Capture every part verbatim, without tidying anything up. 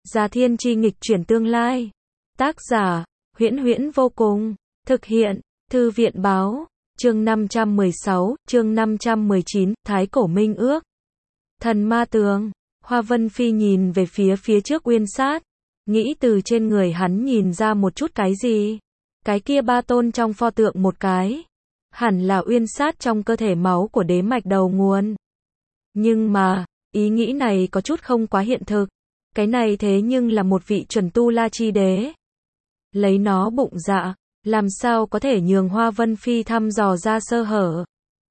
Già Thiên Chi nghịch chuyển tương lai. Tác giả, Huyễn Huyễn vô cùng. Thực hiện, Thư viện báo. Chương năm trăm mười sáu, chương năm trăm mười chín, Thái Cổ Minh Ước. Thần Ma Tường. Hoa Vân Phi nhìn về phía phía trước Uyên Sát, nghĩ từ trên người hắn nhìn ra một chút cái gì. Cái kia ba tôn trong pho tượng một cái, hẳn là Uyên Sát trong cơ thể máu của đế mạch đầu nguồn. Nhưng mà, ý nghĩ này có chút không quá hiện thực. Cái này thế nhưng là một vị chuẩn tu la chi đế. Lấy nó bụng dạ, làm sao có thể nhường Hoa Vân Phi thăm dò ra sơ hở.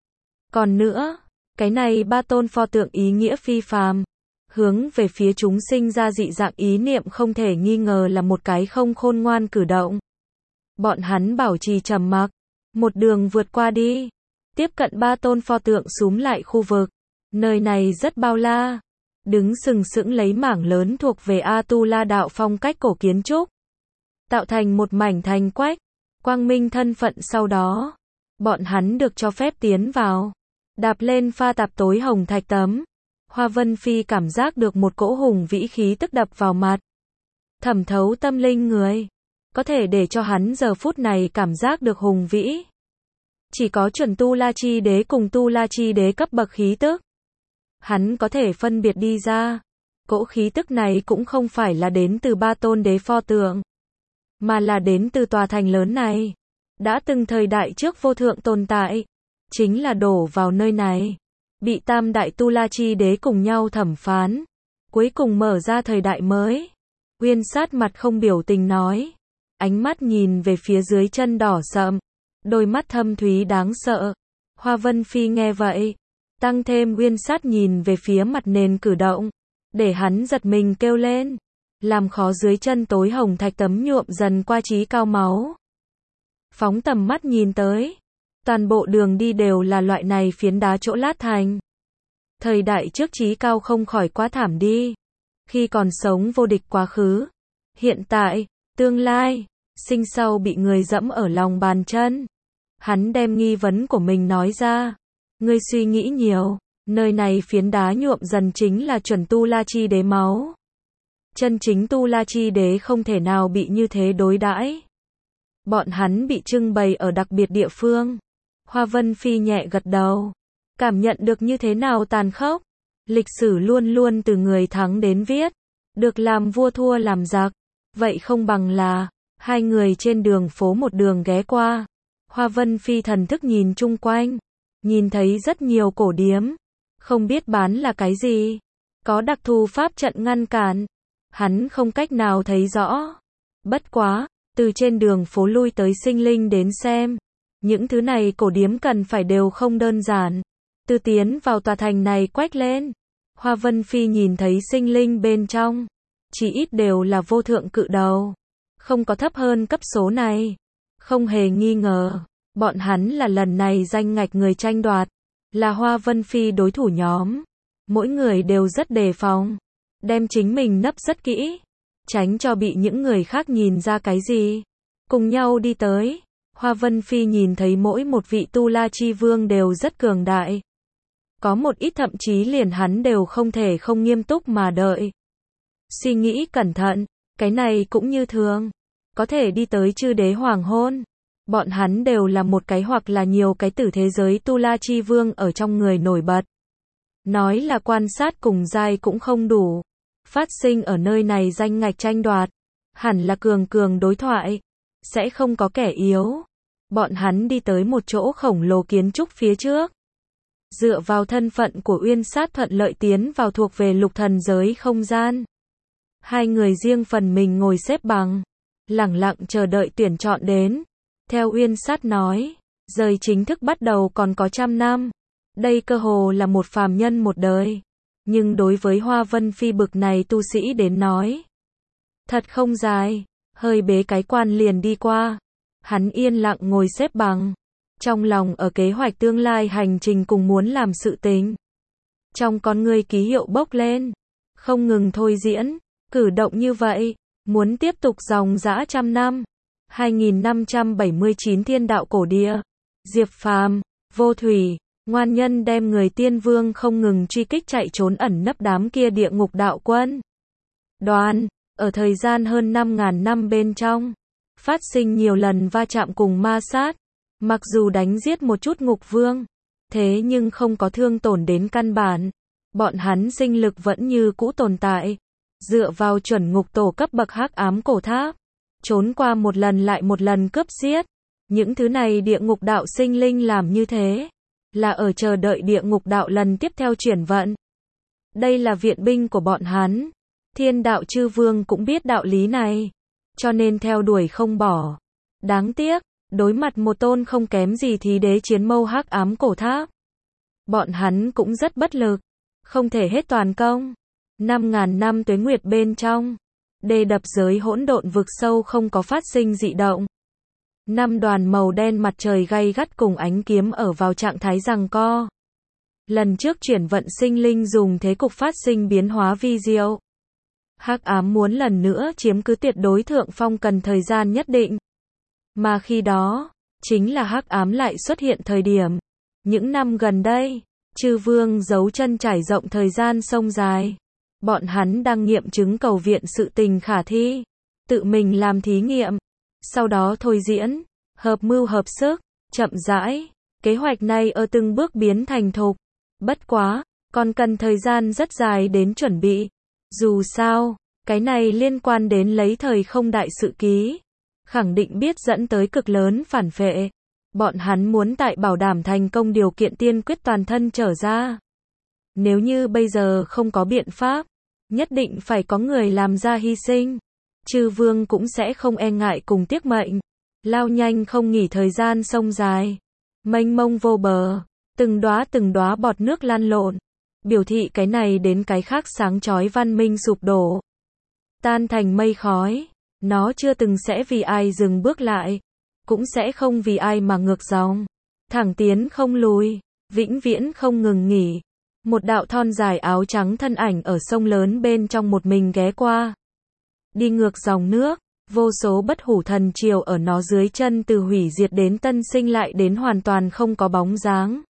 Còn nữa, cái này ba tôn pho tượng ý nghĩa phi phàm, hướng về phía chúng sinh ra dị dạng ý niệm không thể nghi ngờ là một cái không khôn ngoan cử động. Bọn hắn bảo trì trầm mặc, một đường vượt qua đi, tiếp cận ba tôn pho tượng súm lại khu vực. Nơi này rất bao la, đứng sừng sững lấy mảng lớn thuộc về A-tu-la đạo phong cách cổ kiến trúc, tạo thành một mảnh thành quách, quang minh thân phận. Sau đó, bọn hắn được cho phép tiến vào, đạp lên pha tạp tối hồng thạch tấm. Hoa Vân Phi cảm giác được một cỗ hùng vĩ khí tức đập vào mặt, thẩm thấu tâm linh người, có thể để cho hắn giờ phút này cảm giác được hùng vĩ. Chỉ có chuẩn tu la chi đế cùng tu la chi đế cấp bậc khí tức, hắn có thể phân biệt đi ra. Cỗ khí tức này cũng không phải là đến từ ba tôn đế pho tượng, mà là đến từ tòa thành lớn này. Đã từng thời đại trước vô thượng tồn tại, chính là đổ vào nơi này, bị tam đại tu la chi đế cùng nhau thẩm phán, cuối cùng mở ra thời đại mới. Uyên Sát mặt không biểu tình nói, ánh mắt nhìn về phía dưới chân đỏ sậm, đôi mắt thâm thúy đáng sợ. Hoa Vân Phi nghe vậy, tăng thêm Uyên Sát nhìn về phía mặt nền cử động, để hắn giật mình kêu lên, làm khó dưới chân tối hồng thạch tấm nhuộm dần qua trí cao máu. Phóng tầm mắt nhìn tới, toàn bộ đường đi đều là loại này phiến đá chỗ lát thành. Thời đại trước trí cao không khỏi quá thảm đi. Khi còn sống vô địch quá khứ, hiện tại, tương lai, sinh sau bị người dẫm ở lòng bàn chân. Hắn đem nghi vấn của mình nói ra. Ngươi suy nghĩ nhiều, nơi này phiến đá nhuộm dần chính là chuẩn tu la chi đế máu. Chân chính tu la chi đế không thể nào bị như thế đối đãi. Bọn hắn bị trưng bày ở đặc biệt địa phương. Hoa Vân Phi nhẹ gật đầu, cảm nhận được như thế nào tàn khốc. Lịch sử luôn luôn từ người thắng đến viết, được làm vua thua làm giặc. Vậy không bằng là, hai người trên đường phố một đường ghé qua. Hoa Vân Phi thần thức nhìn chung quanh, nhìn thấy rất nhiều cổ điếm, không biết bán là cái gì, có đặc thù pháp trận ngăn cản, hắn không cách nào thấy rõ. Bất quá, từ trên đường phố lui tới sinh linh đến xem, những thứ này cổ điếm cần phải đều không đơn giản. Từ tiến vào tòa thành này quách lên, Hoa Vân Phi nhìn thấy sinh linh bên trong, chỉ ít đều là vô thượng cự đầu, không có thấp hơn cấp số này. Không hề nghi ngờ, bọn hắn là lần này danh ngạch người tranh đoạt, là Hoa Vân Phi đối thủ nhóm. Mỗi người đều rất đề phòng, đem chính mình nấp rất kỹ, tránh cho bị những người khác nhìn ra cái gì. Cùng nhau đi tới, Hoa Vân Phi nhìn thấy mỗi một vị tu la chi vương đều rất cường đại. Có một ít thậm chí liền hắn đều không thể không nghiêm túc mà đợi. Suy nghĩ cẩn thận, cái này cũng như thường, có thể đi tới chư đế hoàng hôn. Bọn hắn đều là một cái hoặc là nhiều cái tử thế giới tu la chi vương ở trong người nổi bật. Nói là quan sát cùng giai cũng không đủ. Phát sinh ở nơi này danh ngạch tranh đoạt, hẳn là cường cường đối thoại, sẽ không có kẻ yếu. Bọn hắn đi tới một chỗ khổng lồ kiến trúc phía trước. Dựa vào thân phận của Uyên Sát thuận lợi tiến vào thuộc về lục thần giới không gian. Hai người riêng phần mình ngồi xếp bằng, lẳng lặng chờ đợi tuyển chọn đến. Theo Uyên Sát nói, rời chính thức bắt đầu còn có trăm năm. Đây cơ hồ là một phàm nhân một đời. Nhưng đối với Hoa Vân Phi bực này tu sĩ đến nói, thật không dài, hơi bế cái quan liền đi qua. Hắn yên lặng ngồi xếp bằng, trong lòng ở kế hoạch tương lai hành trình cùng muốn làm sự tình. Trong con ngươi ký hiệu bốc lên, không ngừng thôi diễn, cử động như vậy, muốn tiếp tục dòng dã trăm năm. hai nghìn năm trăm bảy mươi chín thiên đạo cổ địa, Diệp Phàm, Vô Thủy, ngoan nhân đem người tiên vương không ngừng truy kích chạy trốn ẩn nấp đám kia địa ngục đạo quân. Đoàn, ở thời gian hơn năm ngàn năm bên trong, phát sinh nhiều lần va chạm cùng ma sát, mặc dù đánh giết một chút ngục vương, thế nhưng không có thương tổn đến căn bản, bọn hắn sinh lực vẫn như cũ tồn tại, dựa vào chuẩn ngục tổ cấp bậc hắc ám cổ tháp, trốn qua một lần lại một lần cướp giết, những thứ này địa ngục đạo sinh linh làm như thế, là ở chờ đợi địa ngục đạo lần tiếp theo chuyển vận. Đây là viện binh của bọn hắn. Thiên đạo chư vương cũng biết đạo lý này, cho nên theo đuổi không bỏ. Đáng tiếc, đối mặt một tôn không kém gì thí đế chiến mâu hắc ám cổ tháp, bọn hắn cũng rất bất lực, không thể hết toàn công. Năm ngàn năm tuế nguyệt bên trong, đê đập giới hỗn độn vực sâu không có phát sinh dị động. Năm đoàn màu đen mặt trời gay gắt cùng ánh kiếm ở vào trạng thái giằng co. Lần trước chuyển vận sinh linh dùng thế cục phát sinh biến hóa vi diệu. Hắc ám muốn lần nữa chiếm cứ tuyệt đối thượng phong cần thời gian nhất định. Mà khi đó, chính là hắc ám lại xuất hiện thời điểm. Những năm gần đây, chư vương giấu chân trải rộng thời gian sông dài. Bọn hắn đang nghiệm chứng cầu viện sự tình khả thi. Tự mình làm thí nghiệm. Sau đó thôi diễn, hợp mưu hợp sức, chậm rãi. Kế hoạch này ở từng bước biến thành thục. Bất quá, còn cần thời gian rất dài đến chuẩn bị. Dù sao, cái này liên quan đến lấy thời không đại sự ký. Khẳng định biết dẫn tới cực lớn phản phệ. Bọn hắn muốn tại bảo đảm thành công điều kiện tiên quyết toàn thân trở ra. Nếu như bây giờ không có biện pháp, nhất định phải có người làm ra hy sinh. Chư vương cũng sẽ không e ngại cùng tiếc mệnh. Lao nhanh không nghỉ thời gian sông dài. Mênh mông vô bờ. Từng đóa từng đóa bọt nước lan lộn. Biểu thị cái này đến cái khác sáng chói văn minh sụp đổ. Tan thành mây khói. Nó chưa từng sẽ vì ai dừng bước lại. Cũng sẽ không vì ai mà ngược dòng. Thẳng tiến không lùi. Vĩnh viễn không ngừng nghỉ. Một đạo thon dài áo trắng thân ảnh ở sông lớn bên trong một mình ghé qua. Đi ngược dòng nước. Vô số bất hủ thần triều ở nó dưới chân từ hủy diệt đến tân sinh lại đến hoàn toàn không có bóng dáng.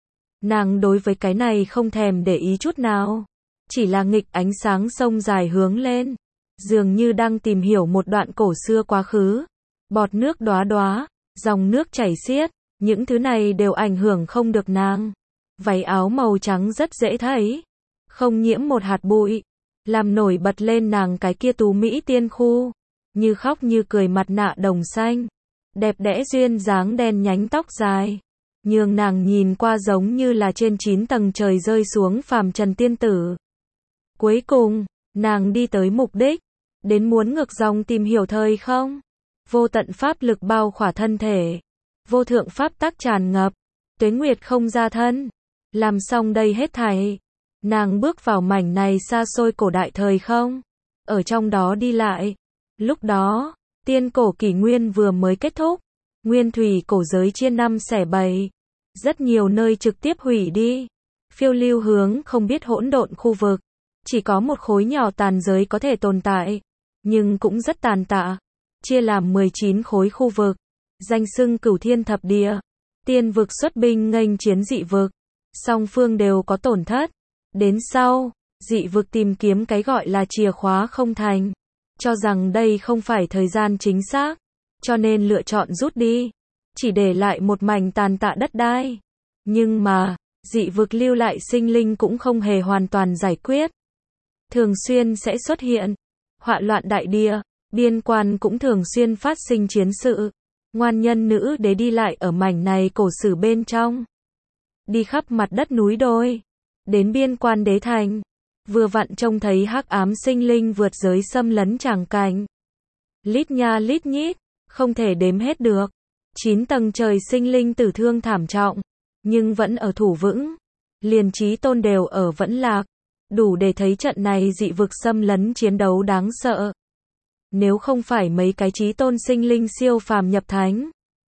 Nàng đối với cái này không thèm để ý chút nào. Chỉ là nghịch ánh sáng sông dài hướng lên. Dường như đang tìm hiểu một đoạn cổ xưa quá khứ. Bọt nước đóa đóa, dòng nước chảy xiết. Những thứ này đều ảnh hưởng không được nàng. Váy áo màu trắng rất dễ thấy. Không nhiễm một hạt bụi. Làm nổi bật lên nàng cái kia tú mỹ tiên khu. Như khóc như cười mặt nạ đồng xanh. Đẹp đẽ duyên dáng đen nhánh tóc dài. Nhường nàng nhìn qua giống như là trên chín tầng trời rơi xuống phàm trần tiên tử. Cuối cùng, nàng đi tới mục đích. Đến muốn ngược dòng tìm hiểu thời không. Vô tận pháp lực bao khỏa thân thể. Vô thượng pháp tắc tràn ngập. Tuế nguyệt không ra thân. Làm xong đây hết thảy. Nàng bước vào mảnh này xa xôi cổ đại thời không. Ở trong đó đi lại. Lúc đó, tiên cổ kỷ nguyên vừa mới kết thúc. Nguyên thủy cổ giới chia năm xẻ bảy. Rất nhiều nơi trực tiếp hủy đi. Phiêu lưu hướng không biết hỗn độn khu vực. Chỉ có một khối nhỏ tàn giới có thể tồn tại. Nhưng cũng rất tàn tạ. Chia làm mười chín khối khu vực. Danh xưng cửu thiên thập địa. Tiên vực xuất binh nghênh chiến dị vực. Song phương đều có tổn thất. Đến sau, dị vực tìm kiếm cái gọi là chìa khóa không thành. Cho rằng đây không phải thời gian chính xác. Cho nên lựa chọn rút đi. Chỉ để lại một mảnh tàn tạ đất đai. Nhưng mà, dị vực lưu lại sinh linh cũng không hề hoàn toàn giải quyết. Thường xuyên sẽ xuất hiện. Họa loạn đại địa. Biên quan cũng thường xuyên phát sinh chiến sự. Ngoan nhân nữ đế đi lại ở mảnh này cổ sử bên trong. Đi khắp mặt đất núi đồi. Đến biên quan đế thành. Vừa vặn trông thấy hắc ám sinh linh vượt giới xâm lấn tràng cảnh. Lít nha lít nhít. Không thể đếm hết được. Chín tầng trời sinh linh tử thương thảm trọng. Nhưng vẫn ở thủ vững. Liền chí tôn đều ở vẫn lạc. Đủ để thấy trận này dị vực xâm lấn chiến đấu đáng sợ. Nếu không phải mấy cái chí tôn sinh linh siêu phàm nhập thánh.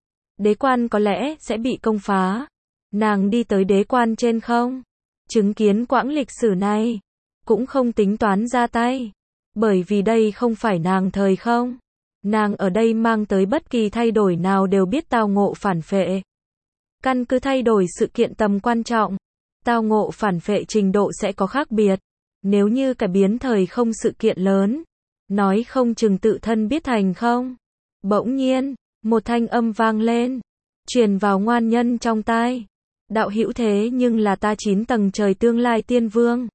Đế quan có lẽ sẽ bị công phá. Nàng đi tới đế quan trên không. Chứng kiến quãng lịch sử này. Cũng không tính toán ra tay. Bởi vì đây không phải nàng thời không. Nàng ở đây mang tới bất kỳ thay đổi nào đều biết tao ngộ phản phệ. Căn cứ thay đổi sự kiện tầm quan trọng. Tao ngộ phản phệ trình độ sẽ có khác biệt. Nếu như cải biến thời không sự kiện lớn. nói không chừng tự thân biết thành không. Bỗng nhiên, một thanh âm vang lên, truyền vào ngoan nhân trong tai. Đạo hữu thế nhưng là ta chín tầng trời tương lai tiên vương.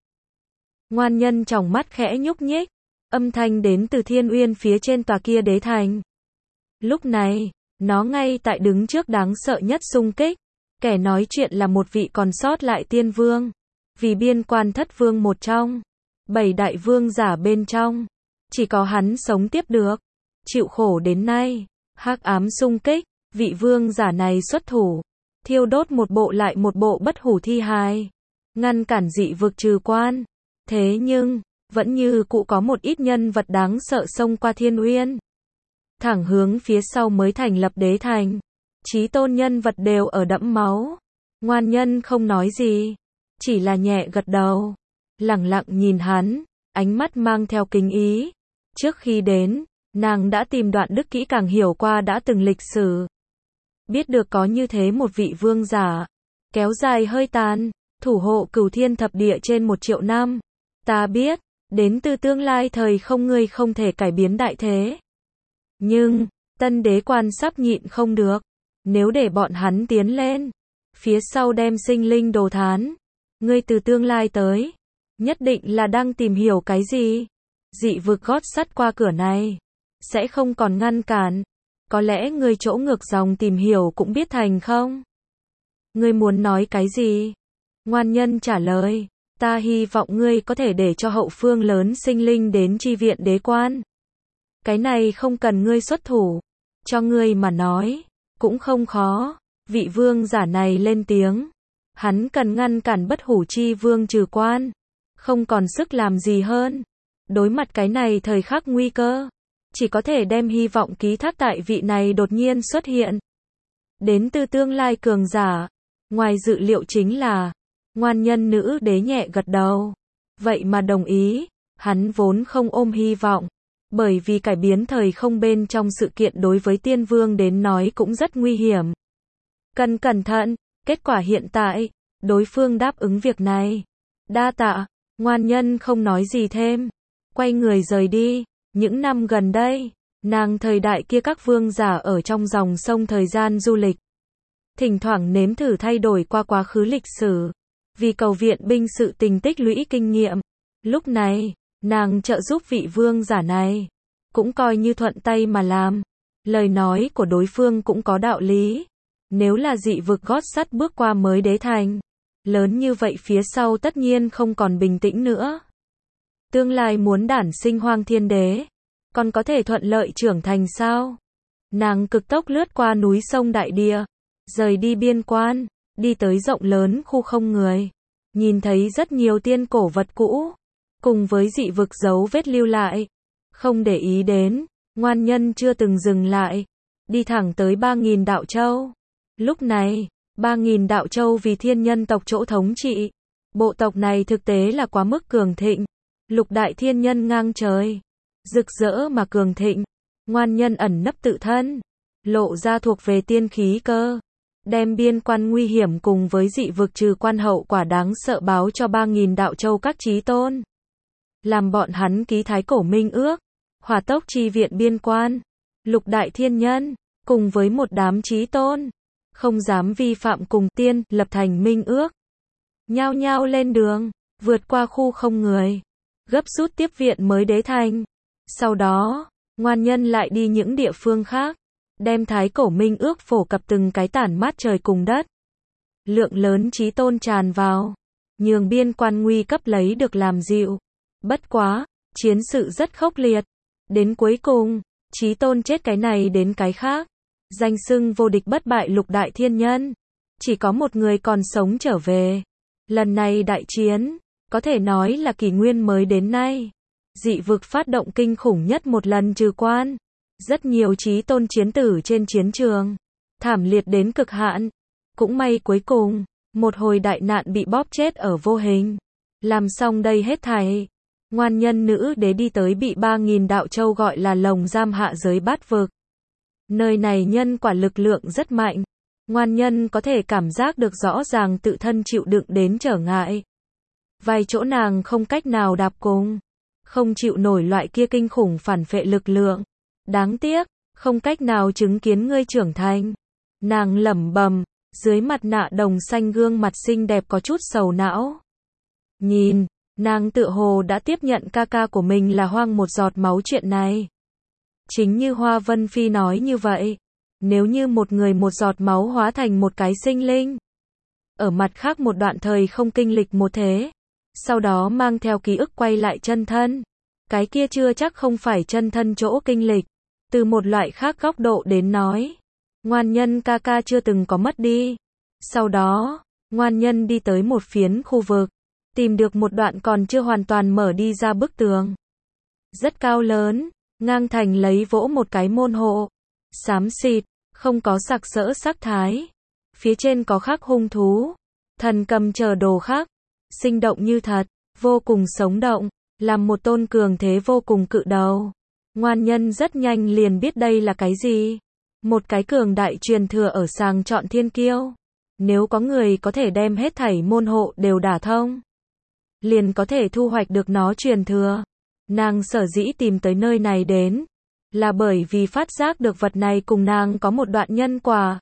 Ngoan nhân tròng mắt khẽ nhúc nhích, âm thanh đến từ Thiên Uyên phía trên tòa kia đế thành. Lúc này, nó ngay tại đứng trước đáng sợ nhất xung kích, kẻ nói chuyện là một vị còn sót lại tiên vương, vì biên quan thất vương một trong, bảy đại vương giả bên trong, chỉ có hắn sống tiếp được, chịu khổ đến nay, hắc ám xung kích, vị vương giả này xuất thủ, thiêu đốt một bộ lại một bộ bất hủ thi hài, ngăn cản dị vực trừ quan. Thế nhưng, vẫn như cũ có một ít nhân vật đáng sợ xông qua Thiên Uyên, thẳng hướng phía sau mới thành lập đế thành. Chí tôn nhân vật đều ở đẫm máu. Ngoan nhân không nói gì, chỉ là nhẹ gật đầu, lẳng lặng nhìn hắn, ánh mắt mang theo kính ý. Trước khi đến, nàng đã tìm đoạn đức kỹ càng hiểu qua đã từng lịch sử. Biết được có như thế một vị vương giả, kéo dài hơi tàn, thủ hộ cửu thiên thập địa trên một triệu năm. Ta biết, đến từ tương lai thời không ngươi không thể cải biến đại thế. Nhưng, tân đế quan sắp nhịn không được. Nếu để bọn hắn tiến lên, phía sau đem sinh linh đồ thán, ngươi từ tương lai tới, nhất định là đang tìm hiểu cái gì. Dị vực gót sắt qua cửa này, sẽ không còn ngăn cản. Có lẽ ngươi chỗ ngược dòng tìm hiểu cũng biết thành không? Ngươi muốn nói cái gì? Ngoan nhân trả lời, ta hy vọng ngươi có thể để cho hậu phương lớn sinh linh đến chi viện đế quan. Cái này không cần ngươi xuất thủ, cho ngươi mà nói, cũng không khó. Vị vương giả này lên tiếng, hắn cần ngăn cản bất hủ chi vương trừ quan, không còn sức làm gì hơn. Đối mặt cái này thời khắc nguy cơ, chỉ có thể đem hy vọng ký thác tại vị này đột nhiên xuất hiện. Đến từ tương lai cường giả, ngoài dự liệu chính là, ngoan nhân nữ đế nhẹ gật đầu. Vậy mà đồng ý, hắn vốn không ôm hy vọng, bởi vì cải biến thời không bên trong sự kiện đối với tiên vương đến nói cũng rất nguy hiểm. Cần cẩn thận, kết quả hiện tại, đối phương đáp ứng việc này. Đa tạ, ngoan nhân không nói gì thêm, quay người rời đi. Những năm gần đây, nàng thời đại kia các vương giả ở trong dòng sông thời gian du lịch, thỉnh thoảng nếm thử thay đổi qua quá khứ lịch sử, vì cầu viện binh sự tình tích lũy kinh nghiệm. Lúc này, nàng trợ giúp vị vương giả này, cũng coi như thuận tay mà làm. Lời nói của đối phương cũng có đạo lý. Nếu là dị vực gót sắt bước qua mới đế thành, lớn như vậy phía sau tất nhiên không còn bình tĩnh nữa. Tương lai muốn đản sinh hoang thiên đế, còn có thể thuận lợi trưởng thành sao? Nàng cực tốc lướt qua núi sông đại địa, rời đi biên quan, đi tới rộng lớn khu không người, nhìn thấy rất nhiều tiên cổ vật cũ, cùng với dị vực dấu vết lưu lại. Không để ý đến, ngoan nhân chưa từng dừng lại, đi thẳng tới ba nghìn đạo châu. Lúc này, ba nghìn đạo châu vì thiên nhân tộc chỗ thống trị. Bộ tộc này thực tế là quá mức cường thịnh. Lục đại thiên nhân ngang trời, rực rỡ mà cường thịnh. Ngoan nhân ẩn nấp tự thân, lộ ra thuộc về tiên khí cơ, đem biên quan nguy hiểm cùng với dị vực trừ quan hậu quả đáng sợ báo cho ba nghìn đạo châu các chí tôn, làm bọn hắn ký thái cổ minh ước, hỏa tốc chi viện biên quan. Lục đại thiên nhân cùng với một đám chí tôn không dám vi phạm cùng tiên, lập thành minh ước, nhao nhao lên đường, vượt qua khu không người, gấp rút tiếp viện mới đế thành. Sau đó, ngoan nhân lại đi những địa phương khác, đem thái cổ minh ước phổ cập từng cái tản mát trời cùng đất. Lượng lớn chí tôn tràn vào, nhường biên quan nguy cấp lấy được làm dịu. Bất quá, chiến sự rất khốc liệt. Đến cuối cùng, chí tôn chết cái này đến cái khác. Danh xưng vô địch bất bại lục đại thiên nhân. Chỉ có một người còn sống trở về. Lần này đại chiến, có thể nói là kỷ nguyên mới đến nay. Dị vực phát động kinh khủng nhất một lần trừ quan. Rất nhiều chí tôn chiến tử trên chiến trường. Thảm liệt đến cực hạn. Cũng may cuối cùng, một hồi đại nạn bị bóp chết ở vô hình. Làm xong đây hết thảy. Ngoan nhân nữ đế đi tới bị ba nghìn đạo châu gọi là lồng giam hạ giới bát vực. Nơi này nhân quả lực lượng rất mạnh. Ngoan nhân có thể cảm giác được rõ ràng tự thân chịu đựng đến trở ngại. Vài chỗ nàng không cách nào đạp cùng. không chịu nổi loại kia kinh khủng phản phệ lực lượng. Đáng tiếc, không cách nào chứng kiến ngươi trưởng thành. Nàng lẩm bẩm, dưới mặt nạ đồng xanh gương mặt xinh đẹp có chút sầu não. Nhìn, nàng tựa hồ đã tiếp nhận ca ca của mình là hoang một giọt máu chuyện này. Chính như Hoa Vân Phi nói như vậy, nếu như một người một giọt máu hóa thành một cái sinh linh, ở mặt khác một đoạn thời không kinh lịch một thế, sau đó mang theo ký ức quay lại chân thân, cái kia chưa chắc không phải chân thân chỗ kinh lịch. Từ một loại khác góc độ đến nói, Ngoan Nhân ca ca chưa từng có mất đi. Sau đó, Ngoan Nhân đi tới một phiến khu vực, tìm được một đoạn còn chưa hoàn toàn mở đi ra bức tường. Rất cao lớn, ngang thành lấy vỗ một cái môn hộ, xám xịt, không có sặc sỡ sắc thái. Phía trên có khắc hung thú, thần cầm chờ đồ khắc, sinh động như thật, vô cùng sống động, làm một tôn cường thế vô cùng cự đầu. Ngoan Nhân rất nhanh liền biết đây là cái gì. Một cái cường đại truyền thừa ở sàng chọn thiên kiêu. Nếu có người có thể đem hết thảy môn hộ đều đả thông, liền có thể thu hoạch được nó truyền thừa. Nàng sở dĩ tìm tới nơi này đến, là bởi vì phát giác được vật này cùng nàng có một đoạn nhân quả.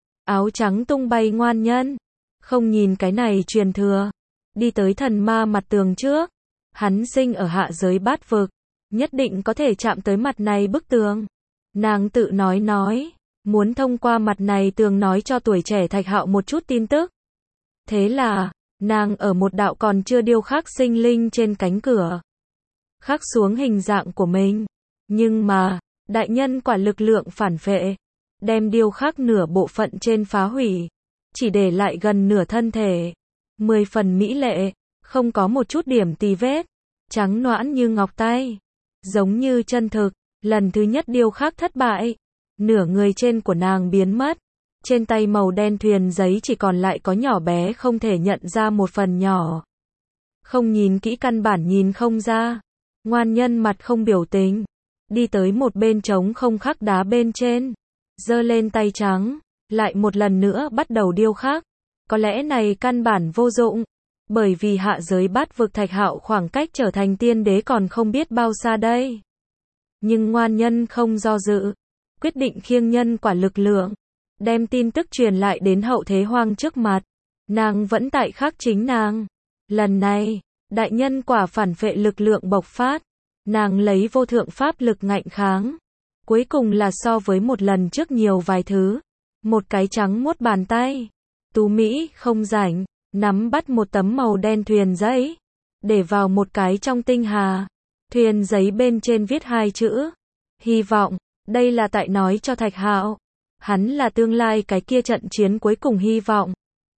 Áo trắng tung bay Ngoan Nhân, không nhìn cái này truyền thừa, đi tới thần ma mặt tường trước. Hắn sinh ở hạ giới bát vực, nhất định có thể chạm tới mặt này bức tường. Nàng tự nói nói, muốn thông qua mặt này tường nói cho tuổi trẻ Thạch Hạo một chút tin tức. Thế là, nàng ở một đạo còn chưa điêu khắc sinh linh trên cánh cửa, khắc xuống hình dạng của mình. Nhưng mà, đại nhân quả lực lượng phản phệ, đem điêu khắc nửa bộ phận trên phá hủy, chỉ để lại gần nửa thân thể. Mười phần mỹ lệ, không có một chút điểm tì vết, trắng nõn như ngọc tay, giống như chân thực. Lần thứ nhất điêu khắc thất bại, nửa người trên của nàng biến mất, trên tay màu đen thuyền giấy chỉ còn lại có nhỏ bé không thể nhận ra một phần nhỏ. Không nhìn kỹ căn bản nhìn không ra. Ngoan Nhân mặt không biểu tình, đi tới một bên trống không khắc đá bên trên, giơ lên tay trắng, lại một lần nữa bắt đầu điêu khắc. Có lẽ này căn bản vô dụng, bởi vì hạ giới bát vực Thạch Hạo khoảng cách trở thành tiên đế còn không biết bao xa đây. Nhưng Ngoan Nhân không do dự, quyết định khiêng nhân quả lực lượng, đem tin tức truyền lại đến hậu thế hoang trước mặt. Nàng vẫn tại khắc chính nàng. Lần này, đại nhân quả phản phệ lực lượng bộc phát, nàng lấy vô thượng pháp lực ngạnh kháng. Cuối cùng là so với một lần trước nhiều vài thứ. Một cái trắng muốt bàn tay, tú mỹ không rảnh, nắm bắt một tấm màu đen thuyền giấy, để vào một cái trong tinh hà. Thuyền giấy bên trên viết hai chữ, hy vọng. Đây là tại nói cho Thạch Hạo, hắn là tương lai cái kia trận chiến cuối cùng hy vọng.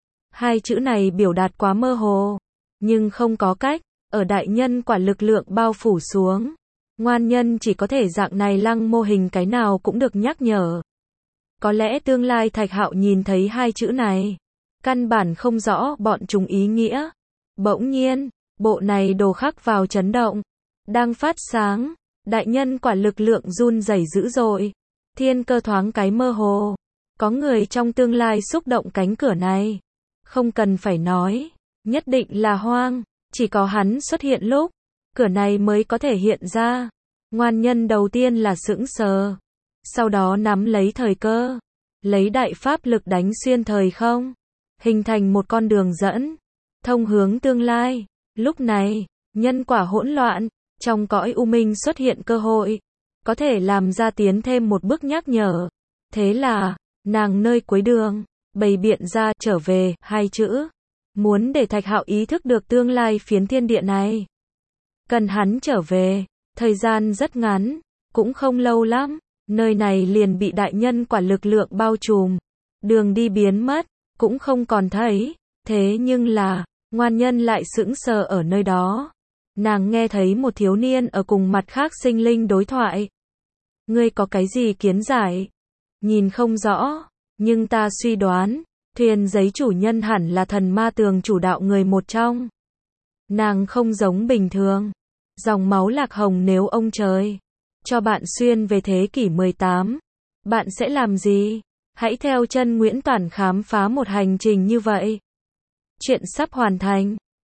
Hai chữ này biểu đạt quá mơ hồ, nhưng không có cách, ở đại nhân quả lực lượng bao phủ xuống, Ngoan Nhân chỉ có thể dạng này lăng mô hình cái nào cũng được nhắc nhở. Có lẽ tương lai Thạch Hạo nhìn thấy hai chữ này, căn bản không rõ bọn chúng ý nghĩa. Bỗng nhiên, bộ này đồ khắc vào chấn động, đang phát sáng, đại nhân quả lực lượng run rẩy dữ dội, thiên cơ thoáng cái mơ hồ. Có người trong tương lai xúc động cánh cửa này, không cần phải nói, nhất định là Hoang, chỉ có hắn xuất hiện lúc cửa này mới có thể hiện ra. Ngoan Nhân đầu tiên là sững sờ, sau đó nắm lấy thời cơ, lấy đại pháp lực đánh xuyên thời không, hình thành một con đường dẫn, thông hướng tương lai. Lúc này, nhân quả hỗn loạn, trong cõi u minh xuất hiện cơ hội, có thể làm ra tiến thêm một bước nhắc nhở. Thế là, nàng nơi cuối đường, bày biện ra trở về hai chữ, muốn để Thạch Hạo ý thức được tương lai phiến thiên địa này. Cần hắn trở về, thời gian rất ngắn, cũng không lâu lắm, nơi này liền bị đại nhân quả lực lượng bao trùm, đường đi biến mất, cũng không còn thấy. Thế nhưng là, Ngoan Nhân lại sững sờ ở nơi đó. Nàng nghe thấy một thiếu niên ở cùng mặt khác sinh linh đối thoại. Ngươi có cái gì kiến giải? Nhìn không rõ, nhưng ta suy đoán, thuyền giấy chủ nhân hẳn là thần ma tường chủ đạo người một trong. Nàng không giống bình thường. Dòng máu lạc hồng nếu ông trời cho bạn xuyên về thế kỷ mười tám, bạn sẽ làm gì? Hãy theo chân Nguyễn Toản khám phá một hành trình như vậy. Chuyện sắp hoàn thành.